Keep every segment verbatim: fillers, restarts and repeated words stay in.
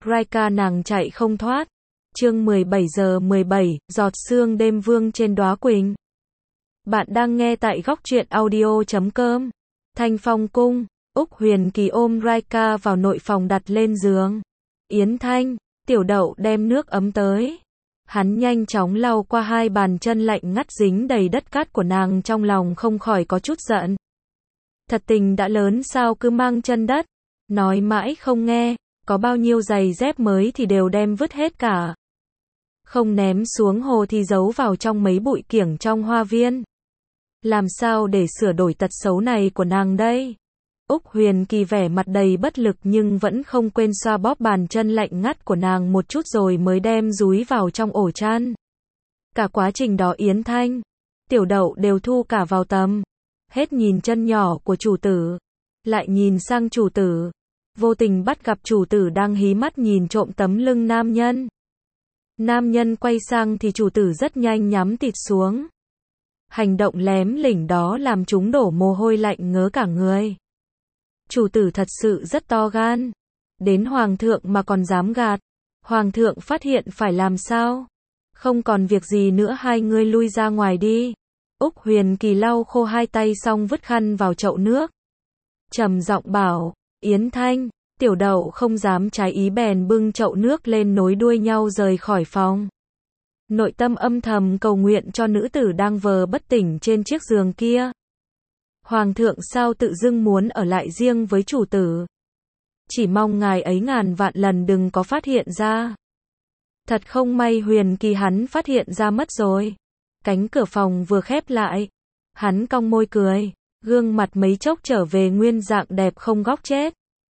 Raika nàng chạy không thoát. Chương mười bảy giờ mười bảy, giọt sương đêm vương trên đóa quỳnh. Bạn đang nghe tại góc truyện audio chấm com. Thanh Phong cung, Úc Huyền Kỳ ôm Raika vào nội phòng đặt lên giường. Yến Thanh, Tiểu Đậu đem nước ấm tới. Hắn nhanh chóng lau qua hai bàn chân lạnh ngắt dính đầy đất cát của nàng, trong lòng không khỏi có chút giận. Thật tình đã lớn sao cứ mang chân đất, nói mãi không nghe, có bao nhiêu giày dép mới thì đều đem vứt hết cả. Không ném xuống hồ thì giấu vào trong mấy bụi kiểng trong hoa viên. Làm sao để sửa đổi tật xấu này của nàng đây? Úc Huyền Kỳ vẻ mặt đầy bất lực nhưng vẫn không quên xoa bóp bàn chân lạnh ngắt của nàng một chút rồi mới đem dúi vào trong ổ chăn. Cả quá trình đó Yến Thanh, Tiểu Đậu đều thu cả vào tầm. Hết nhìn chân nhỏ của chủ tử, lại nhìn sang chủ tử. Vô tình bắt gặp chủ tử đang hí mắt nhìn trộm tấm lưng nam nhân. Nam nhân quay sang thì chủ tử rất nhanh nhắm tịt xuống. Hành động lém lỉnh đó làm chúng đổ mồ hôi lạnh ngớ cả người. Chủ tử thật sự rất to gan. Đến hoàng thượng mà còn dám gạt. Hoàng thượng phát hiện phải làm sao? Không còn việc gì nữa, hai ngươi lui ra ngoài đi. Úc Huyền Kỳ lau khô hai tay xong vứt khăn vào chậu nước. Trầm giọng bảo, Yến Thanh, Tiểu Đậu không dám trái ý bèn bưng chậu nước lên nối đuôi nhau rời khỏi phòng. Nội tâm âm thầm cầu nguyện cho nữ tử đang vờ bất tỉnh trên chiếc giường kia. Hoàng thượng sao tự dưng muốn ở lại riêng với chủ tử? Chỉ mong ngài ấy ngàn vạn lần đừng có phát hiện ra. Thật không may Huyền Kỳ hắn phát hiện ra mất rồi. Cánh cửa phòng vừa khép lại, hắn cong môi cười, gương mặt mấy chốc trở về nguyên dạng đẹp không góc chết.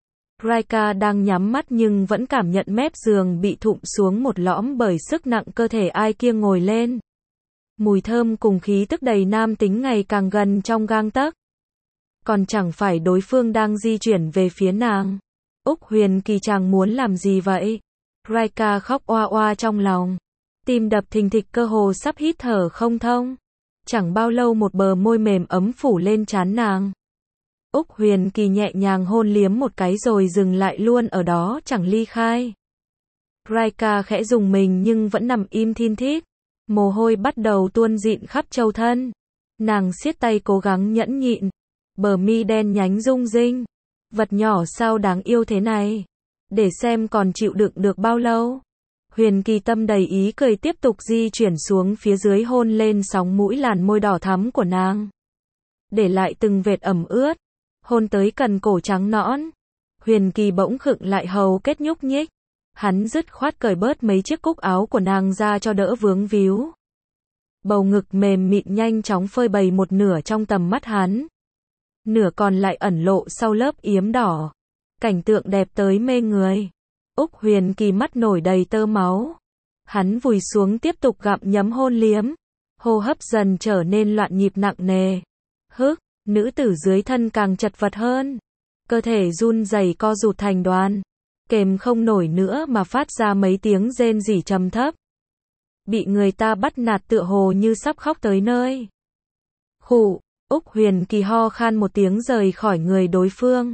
Raika đang nhắm mắt nhưng vẫn cảm nhận mép giường bị thụm xuống một lõm bởi sức nặng cơ thể ai kia ngồi lên. Mùi thơm cùng khí tức đầy nam tính ngày càng gần trong gang tấc. Còn chẳng phải đối phương đang di chuyển về phía nàng. Úc Huyền Kỳ chàng muốn làm gì vậy? Raika khóc oa oa trong lòng. Tim đập thình thịch cơ hồ sắp hít thở không thông. Chẳng bao lâu một bờ môi mềm ấm phủ lên trán nàng. Úc Huyền Kỳ nhẹ nhàng hôn liếm một cái rồi dừng lại luôn ở đó chẳng ly khai. Raika khẽ rùng mình nhưng vẫn nằm im thin thít. Mồ hôi bắt đầu tuôn dịn khắp châu thân. Nàng siết tay cố gắng nhẫn nhịn. Bờ mi đen nhánh rung rinh. Vật nhỏ sao đáng yêu thế này. Để xem còn chịu đựng được bao lâu. Huyền Kỳ tâm đầy ý cười tiếp tục di chuyển xuống phía dưới hôn lên sóng mũi làn môi đỏ thắm của nàng. Để lại từng vệt ẩm ướt. Hôn tới cần cổ trắng nõn. Huyền Kỳ bỗng khựng lại hầu kết nhúc nhích. Hắn dứt khoát cởi bớt mấy chiếc cúc áo của nàng ra cho đỡ vướng víu. Bầu ngực mềm mịn nhanh chóng phơi bày một nửa trong tầm mắt hắn. Nửa còn lại ẩn lộ sau lớp yếm đỏ. Cảnh tượng đẹp tới mê người. Úc Huyền Kỳ mắt nổi đầy tơ máu. Hắn vùi xuống tiếp tục gặm nhấm hôn liếm. Hô hấp dần trở nên loạn nhịp nặng nề. Hức, nữ tử dưới thân càng chật vật hơn. Cơ thể run rẩy co rụt thành đoàn. Kềm không nổi nữa mà phát ra mấy tiếng rên rỉ trầm thấp. Bị người ta bắt nạt tựa hồ như sắp khóc tới nơi. Khụ, Úc Huyền Kỳ ho khan một tiếng rời khỏi người đối phương.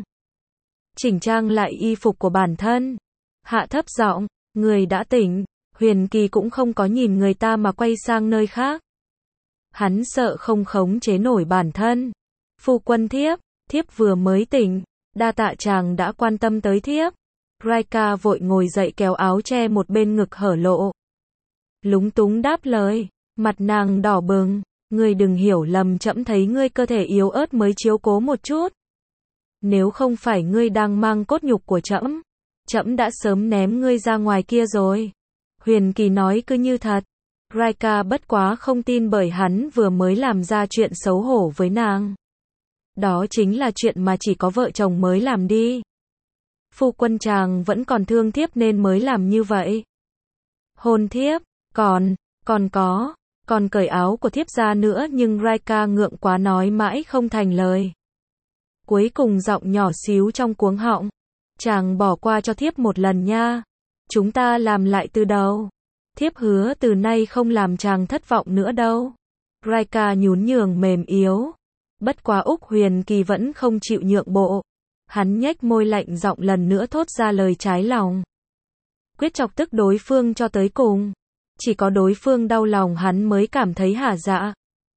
Chỉnh trang lại y phục của bản thân. Hạ thấp giọng, người đã tỉnh. Huyền Kỳ cũng không có nhìn người ta mà quay sang nơi khác. Hắn sợ không khống chế nổi bản thân. Phu quân thiếp, thiếp vừa mới tỉnh. Đa tạ chàng đã quan tâm tới thiếp. Raika vội ngồi dậy kéo áo che một bên ngực hở lộ. Lúng túng đáp lời, mặt nàng đỏ bừng. Ngươi đừng hiểu lầm, trẫm thấy ngươi cơ thể yếu ớt mới chiếu cố một chút. Nếu không phải ngươi đang mang cốt nhục của trẫm, trẫm đã sớm ném ngươi ra ngoài kia rồi. Huyền Kỳ nói cứ như thật. Raika bất quá không tin bởi hắn vừa mới làm ra chuyện xấu hổ với nàng. Đó chính là chuyện mà chỉ có vợ chồng mới làm đi. Phu quân chàng vẫn còn thương thiếp nên mới làm như vậy. Hôn thiếp, còn, còn có, còn cởi áo của thiếp ra nữa nhưng Raika ngượng quá nói mãi không thành lời. Cuối cùng giọng nhỏ xíu trong cuống họng. Chàng bỏ qua cho thiếp một lần nha. Chúng ta làm lại từ đầu. Thiếp hứa từ nay không làm chàng thất vọng nữa đâu. Raika nhún nhường mềm yếu. Bất quá Úc Huyền Kỳ vẫn không chịu nhượng bộ. Hắn nhếch môi lạnh giọng lần nữa thốt ra lời trái lòng. quyết chọc tức đối phương cho tới cùng. Chỉ có đối phương đau lòng hắn mới cảm thấy hả dạ.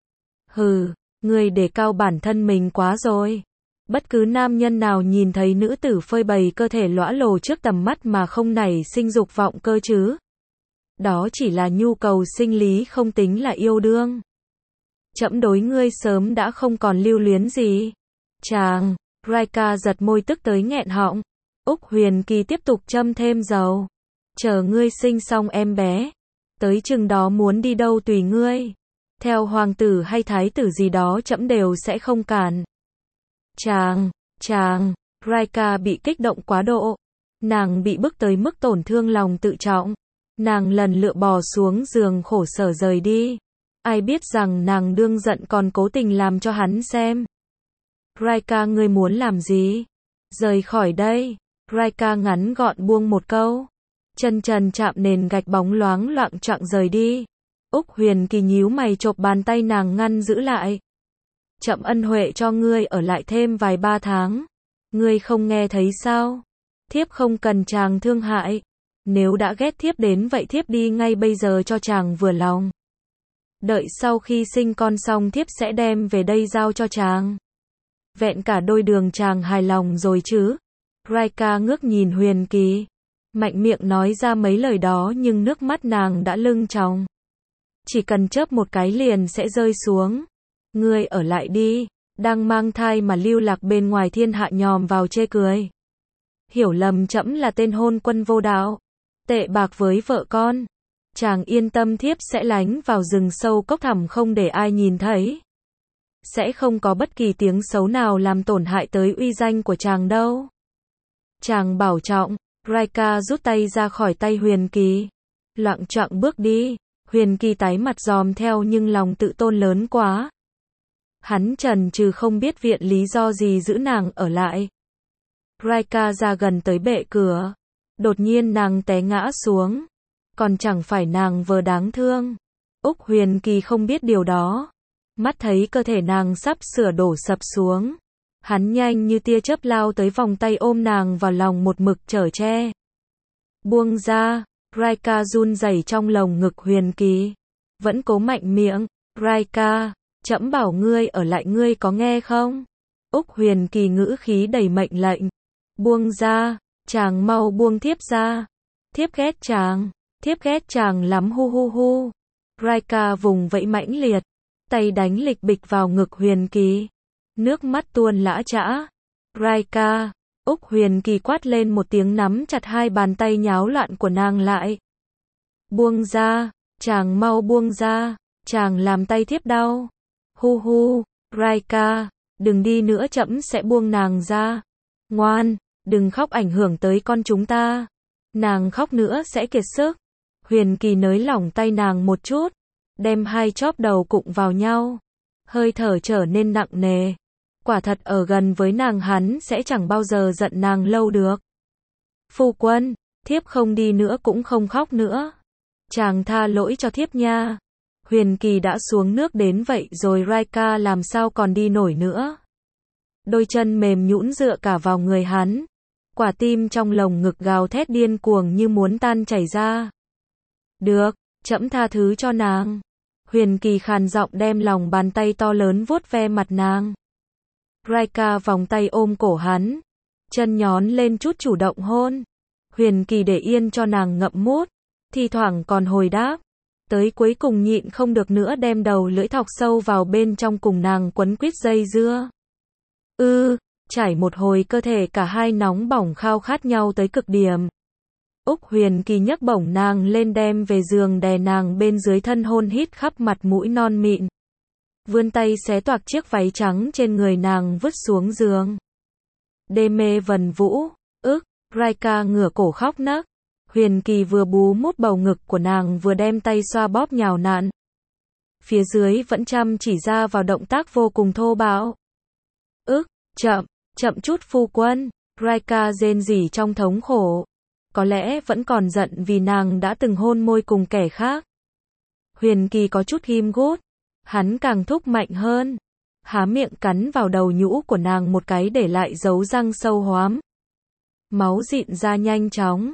Hừ, ngươi đề cao bản thân mình quá rồi. Bất cứ nam nhân nào nhìn thấy nữ tử phơi bày cơ thể lõa lồ trước tầm mắt mà không nảy sinh dục vọng cơ chứ. Đó chỉ là nhu cầu sinh lý không tính là yêu đương. Trẫm đối ngươi sớm đã không còn lưu luyến gì. Chàng, Raika giật môi tức tới nghẹn họng. Úc Huyền Kỳ tiếp tục châm thêm dầu. Chờ ngươi sinh xong em bé. Tới chừng đó muốn đi đâu tùy ngươi. Theo hoàng tử hay thái tử gì đó trẫm đều sẽ không cản. Chàng, chàng, Raika bị kích động quá độ. Nàng bị bức tới mức tổn thương lòng tự trọng. Nàng lần lựa bò xuống giường khổ sở rời đi. Ai biết rằng nàng đương giận còn cố tình làm cho hắn xem. Raika ngươi muốn làm gì? Rời khỏi đây. Raika ngắn gọn buông một câu. Chân trần chạm nền gạch bóng loáng loạng choạng rời đi. Úc Huyền Kỳ nhíu mày chộp bàn tay nàng ngăn giữ lại. Trẫm ân huệ cho ngươi ở lại thêm vài ba tháng. Ngươi không nghe thấy sao? Thiếp không cần chàng thương hại. Nếu đã ghét thiếp đến vậy thiếp đi ngay bây giờ cho chàng vừa lòng. Đợi sau khi sinh con xong thiếp sẽ đem về đây giao cho chàng. Vẹn cả đôi đường chàng hài lòng rồi chứ? Raika ngước nhìn Huyền Kỳ. Mạnh miệng nói ra mấy lời đó nhưng nước mắt nàng đã lưng tròng. Chỉ cần chớp một cái liền sẽ rơi xuống. Ngươi ở lại đi, đang mang thai mà lưu lạc bên ngoài thiên hạ nhòm vào chê cười. Hiểu lầm trẫm là tên hôn quân vô đạo, tệ bạc với vợ con. Chàng yên tâm thiếp sẽ lánh vào rừng sâu cốc thẳm không để ai nhìn thấy. Sẽ không có bất kỳ tiếng xấu nào làm tổn hại tới uy danh của chàng đâu. Chàng bảo trọng. Raika rút tay ra khỏi tay Huyền Kỳ. Loạng choạng bước đi. Huyền Kỳ tái mặt dòm theo nhưng lòng tự tôn lớn quá. Hắn chần chừ không biết viện lý do gì giữ nàng ở lại. Raika ra gần tới bệ cửa. Đột nhiên nàng té ngã xuống. Còn chẳng phải nàng vờ đáng thương. Úc Huyền Kỳ không biết điều đó. Mắt thấy cơ thể nàng sắp sửa đổ sập xuống. Hắn nhanh như tia chớp lao tới vòng tay ôm nàng vào lòng một mực chở che. Buông ra, Raika run rẩy trong lồng ngực Huyền Kỳ. Vẫn cố mạnh miệng, Raika, trẫm bảo ngươi ở lại ngươi có nghe không? Úc Huyền Kỳ ngữ khí đầy mệnh lệnh. Buông ra, chàng mau buông thiếp ra. Thiếp ghét chàng, thiếp ghét chàng lắm hu hu hu. Raika vùng vẫy mãnh liệt, tay đánh lịch bịch vào ngực Huyền Kỳ. Nước mắt tuôn lã chã. Raika, Úc Huyền Kỳ quát lên một tiếng nắm chặt hai bàn tay nháo loạn của nàng lại. Buông ra, chàng mau buông ra, chàng làm tay thiếp đau. Hu hu, Raika, đừng đi nữa trẫm sẽ buông nàng ra. Ngoan, đừng khóc ảnh hưởng tới con chúng ta. Nàng khóc nữa sẽ kiệt sức. Huyền Kỳ nới lỏng tay nàng một chút, đem hai chóp đầu cụng vào nhau. Hơi thở trở nên nặng nề. Quả thật ở gần với nàng hắn sẽ chẳng bao giờ giận nàng lâu được. Phu quân, thiếp không đi nữa cũng không khóc nữa. Chàng tha lỗi cho thiếp nha. Huyền Kỳ đã xuống nước đến vậy rồi Raika làm sao còn đi nổi nữa. Đôi chân mềm nhũn dựa cả vào người hắn. Quả tim trong lồng ngực gào thét điên cuồng như muốn tan chảy ra. Được, trẫm tha thứ cho nàng. Huyền Kỳ khàn giọng đem lòng bàn tay to lớn vuốt ve mặt nàng. Raika vòng tay ôm cổ hắn, chân nhón lên chút chủ động hôn. Huyền Kỳ để yên cho nàng ngậm mút, thi thoảng còn hồi đáp. Tới cuối cùng nhịn không được nữa đem đầu lưỡi thọc sâu vào bên trong cùng nàng quấn quýt dây dưa. Ư, ừ, trải một hồi cơ thể cả hai nóng bỏng khao khát nhau tới cực điểm. Úc Huyền Kỳ nhấc bổng nàng lên đem về giường đè nàng bên dưới thân hôn hít khắp mặt mũi non mịn. Vươn tay xé toạc chiếc váy trắng trên người nàng vứt xuống giường. Đê mê vần vũ, ức, Raika ngửa cổ khóc nấc. Huyền Kỳ vừa bú mút bầu ngực của nàng vừa đem tay xoa bóp nhào nặn. Phía dưới vẫn chăm chỉ ra vào động tác vô cùng thô bạo. Ức, chậm, chậm chút phu quân. Raika rên rỉ trong thống khổ. Có lẽ vẫn còn giận vì nàng đã từng hôn môi cùng kẻ khác. Huyền Kỳ có chút ghim gút. Hắn càng thúc mạnh hơn. Há miệng cắn vào đầu nhũ của nàng một cái để lại dấu răng sâu hoắm. Máu dịn ra nhanh chóng.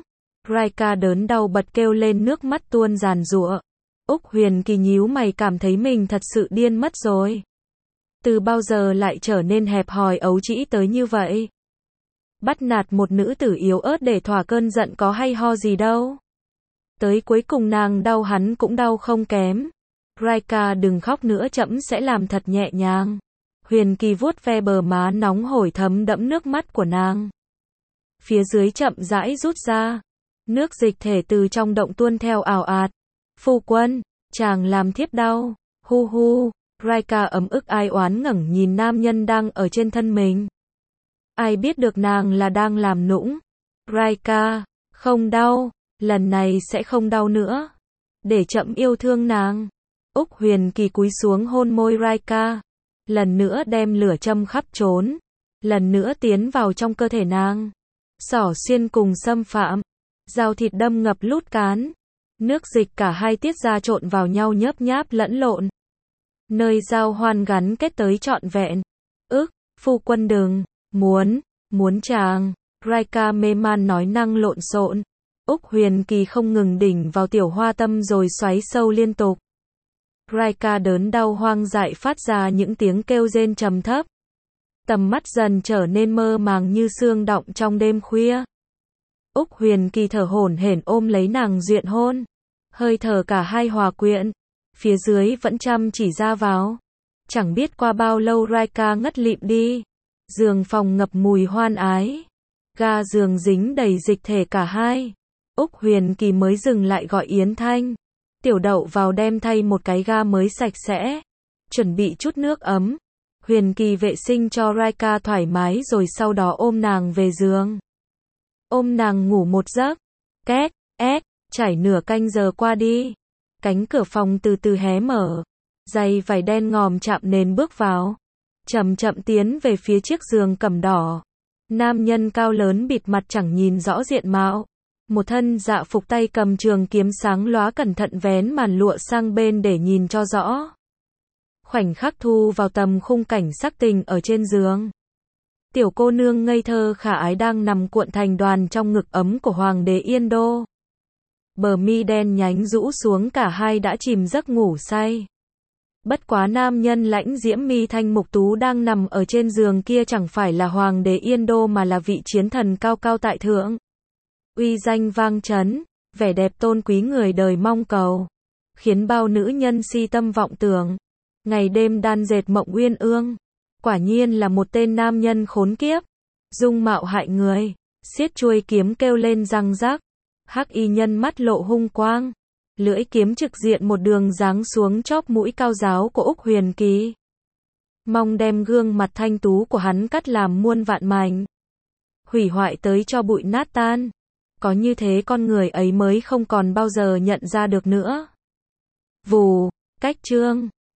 Raika đớn đau bật kêu lên, nước mắt tuôn giàn giụa. Úc Huyền Kỳ nhíu mày, cảm thấy mình thật sự điên mất rồi. Từ bao giờ lại trở nên hẹp hòi ấu trĩ tới như vậy? Bắt nạt một nữ tử yếu ớt để thỏa cơn giận có hay ho gì đâu. Tới cuối cùng nàng đau hắn cũng đau không kém. Raika đừng khóc nữa, trẫm sẽ làm thật nhẹ nhàng. Huyền Kỳ vuốt ve bờ má nóng hổi thấm đẫm nước mắt của nàng. Phía dưới chậm rãi rút ra. Nước dịch thể từ trong động tuôn theo ào ạt. Phu quân, chàng làm thiếp đau. Hu hu. Raika ấm ức ai oán ngẩng nhìn nam nhân đang ở trên thân mình. Ai biết được nàng là đang làm nũng. Raika, không đau, lần này sẽ không đau nữa. Để chậm yêu thương nàng. Úc Huyền Kỳ cúi xuống hôn môi Raika. Lần nữa đem lửa châm khắp trốn. Lần nữa tiến vào trong cơ thể nàng. Xỏ xuyên cùng xâm phạm. Dao thịt đâm ngập lút cán. Nước dịch cả hai tiết ra trộn vào nhau nhớp nháp lẫn lộn. Nơi giao hoan gắn kết tới trọn vẹn. Ức, phu quân đừng, muốn, muốn chàng. Raika mê man nói năng lộn xộn. Úc Huyền Kỳ không ngừng đỉnh vào tiểu hoa tâm rồi xoáy sâu liên tục. Raika đớn đau hoang dại phát ra những tiếng kêu rên trầm thấp. Tầm mắt dần trở nên mơ màng như sương động trong đêm khuya. Úc Huyền Kỳ thở hổn hển ôm lấy nàng duyện hôn. Hơi thở cả hai hòa quyện. Phía dưới vẫn chăm chỉ ra vào. Chẳng biết qua bao lâu Raika ngất lịm đi. Giường phòng ngập mùi hoan ái. Ga giường dính đầy dịch thể cả hai. Úc Huyền Kỳ mới dừng lại gọi Yến Thanh. Tiểu Đậu vào đem thay một cái ga mới sạch sẽ. Chuẩn bị chút nước ấm. Huyền Kỳ vệ sinh cho Raika thoải mái rồi sau đó ôm nàng về giường. Ôm nàng ngủ một giấc. Két, ét, chảy nửa canh giờ qua đi. Cánh cửa phòng từ từ hé mở. Giày vải đen ngòm chạm nền bước vào. Chậm chậm tiến về phía chiếc giường cẩm đỏ. Nam nhân cao lớn bịt mặt chẳng nhìn rõ diện mạo. Một thân dạ phục tay cầm trường kiếm sáng lóa cẩn thận vén màn lụa sang bên để nhìn cho rõ. Khoảnh khắc thu vào tầm khung cảnh sắc tình ở trên giường. Tiểu cô nương ngây thơ khả ái đang nằm cuộn thành đoàn trong ngực ấm của hoàng đế Yên Đô. Bờ mi đen nhánh rũ xuống, cả hai đã chìm giấc ngủ say. Bất quá nam nhân lãnh diễm mi thanh mục tú đang nằm ở trên giường kia chẳng phải là hoàng đế Yên Đô mà là vị chiến thần cao cao tại thượng. Uy danh vang trấn, vẻ đẹp tôn quý người đời mong cầu, khiến bao nữ nhân si tâm vọng tưởng. Ngày đêm đan dệt mộng uyên ương. Quả nhiên là một tên nam nhân khốn kiếp. Dung mạo hại người. Xiết chuôi kiếm kêu lên răng rắc. Hắc y nhân mắt lộ hung quang. Lưỡi kiếm trực diện một đường giáng xuống chóp mũi cao giáo của Úc Huyền Kỳ. Mong đem gương mặt thanh tú của hắn cắt làm muôn vạn mảnh. Hủy hoại tới cho bụi nát tan. Có như thế con người ấy mới không còn bao giờ nhận ra được nữa. Vù, cách chương.